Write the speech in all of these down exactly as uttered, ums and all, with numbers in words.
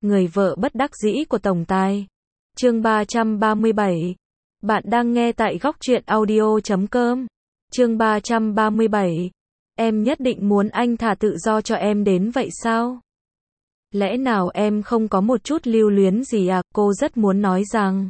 Người vợ bất đắc dĩ của tổng tài. Chương ba trăm ba mươi bảy. Bạn đang nghe tại góc truyện audio chấm com. Chương ba trăm ba mươi bảy. Em nhất định muốn anh thả tự do cho em đến vậy sao? Lẽ nào em không có một chút lưu luyến gì à? Cô rất muốn nói rằng,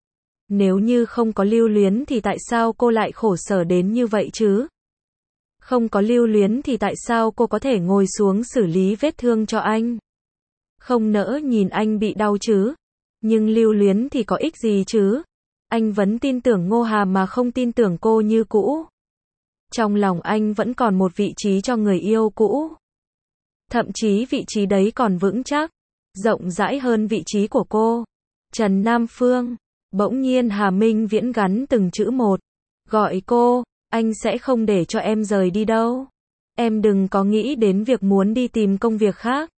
nếu như không có lưu luyến thì tại sao cô lại khổ sở đến như vậy chứ? Không có lưu luyến thì tại sao cô có thể ngồi xuống xử lý vết thương cho anh? Không nỡ nhìn anh bị đau chứ? Nhưng lưu luyến thì có ích gì chứ? Anh vẫn tin tưởng Ngô Hà mà không tin tưởng cô như cũ. Trong lòng anh vẫn còn một vị trí cho người yêu cũ. Thậm chí vị trí đấy còn vững chắc, rộng rãi hơn vị trí của cô. Trần Nam Phương. Bỗng nhiên Hà Minh Viễn gắn từng chữ một. Gọi cô, anh sẽ không để cho em rời đi đâu. Em đừng có nghĩ đến việc muốn đi tìm công việc khác.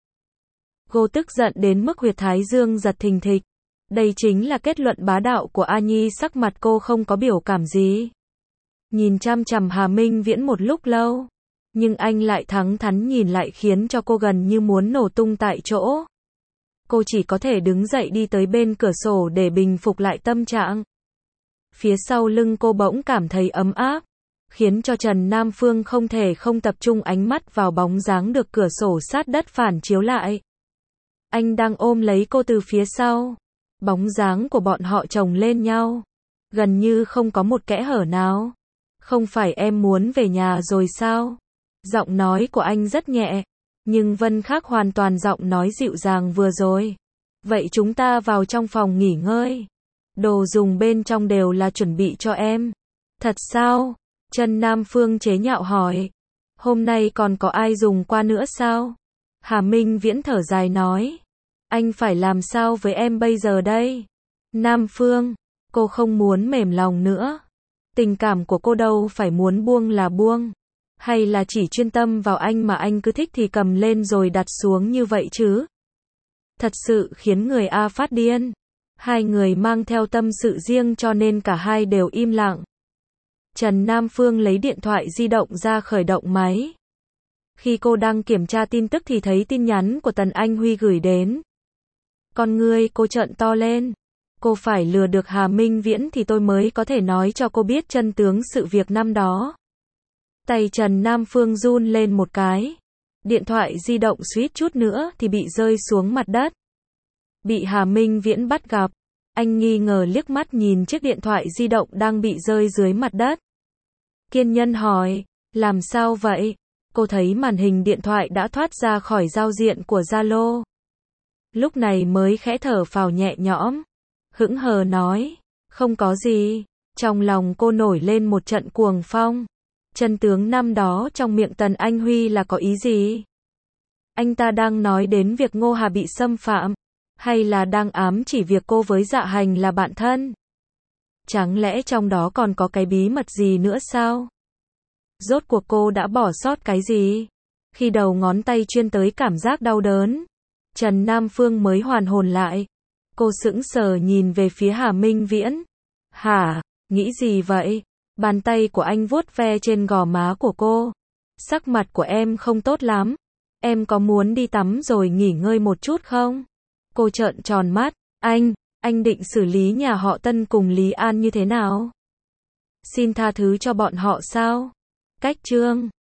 Cô tức giận đến mức huyệt thái dương giật thình thịch. Đây chính là kết luận bá đạo của A Nhi. Sắc mặt cô không có biểu cảm gì. Nhìn chăm chằm Hà Minh Viễn một lúc lâu. Nhưng anh lại thẳng thắn nhìn lại khiến cho cô gần như muốn nổ tung tại chỗ. Cô chỉ có thể đứng dậy đi tới bên cửa sổ để bình phục lại tâm trạng. Phía sau lưng cô bỗng cảm thấy ấm áp, khiến cho Trần Nam Phương không thể không tập trung ánh mắt vào bóng dáng được cửa sổ sát đất phản chiếu lại. Anh đang ôm lấy cô từ phía sau. Bóng dáng của bọn họ chồng lên nhau, gần như không có một kẽ hở nào. Không phải em muốn về nhà rồi sao? Giọng nói của anh rất nhẹ, nhưng Vân khác hoàn toàn giọng nói dịu dàng vừa rồi. Vậy chúng ta vào trong phòng nghỉ ngơi. Đồ dùng bên trong đều là chuẩn bị cho em. Thật sao? Trần Nam Phương chế nhạo hỏi. Hôm nay còn có ai dùng qua nữa sao? Hà Minh Viễn thở dài nói. Anh phải làm sao với em bây giờ đây? Nam Phương, cô không muốn mềm lòng nữa. Tình cảm của cô đâu phải muốn buông là buông. Hay là chỉ chuyên tâm vào anh mà anh cứ thích thì cầm lên rồi đặt xuống như vậy chứ? Thật sự khiến người A phát điên. Hai người mang theo tâm sự riêng cho nên cả hai đều im lặng. Trần Nam Phương lấy điện thoại di động ra khởi động máy. Khi cô đang kiểm tra tin tức thì thấy tin nhắn của Tần Anh Huy gửi đến. Con ngươi cô trợn to lên. Cô phải lừa được Hà Minh Viễn thì tôi mới có thể nói cho cô biết chân tướng sự việc năm đó. Tay Trần Nam Phương run lên một cái. Điện thoại di động suýt chút nữa thì bị rơi xuống mặt đất. Bị Hà Minh Viễn bắt gặp. Anh nghi ngờ liếc mắt nhìn chiếc điện thoại di động đang bị rơi dưới mặt đất. Kiên nhẫn hỏi, làm sao vậy? Cô thấy màn hình điện thoại đã thoát ra khỏi giao diện của Zalo. Lúc này mới khẽ thở phào nhẹ nhõm. Hững hờ nói, không có gì. Trong lòng cô nổi lên một trận cuồng phong. Chân tướng năm đó trong miệng Tần Anh Huy là có ý gì? Anh ta đang nói đến việc Ngô Hà bị xâm phạm, hay là đang ám chỉ việc cô với Dạ Hành là bạn thân? Chẳng lẽ trong đó còn có cái bí mật gì nữa sao? Rốt cuộc cô đã bỏ sót cái gì? Khi đầu ngón tay chuyên tới cảm giác đau đớn, Trần Nam Phương mới hoàn hồn lại. Cô sững sờ nhìn về phía Hà Minh Viễn. Hả? Nghĩ gì vậy? Bàn tay của anh vuốt ve trên gò má của cô. Sắc mặt của em không tốt lắm. Em có muốn đi tắm rồi nghỉ ngơi một chút không? Cô trợn tròn mắt. Anh, anh định xử lý nhà họ Tân cùng Lý An như thế nào? Xin tha thứ cho bọn họ sao? Cách chương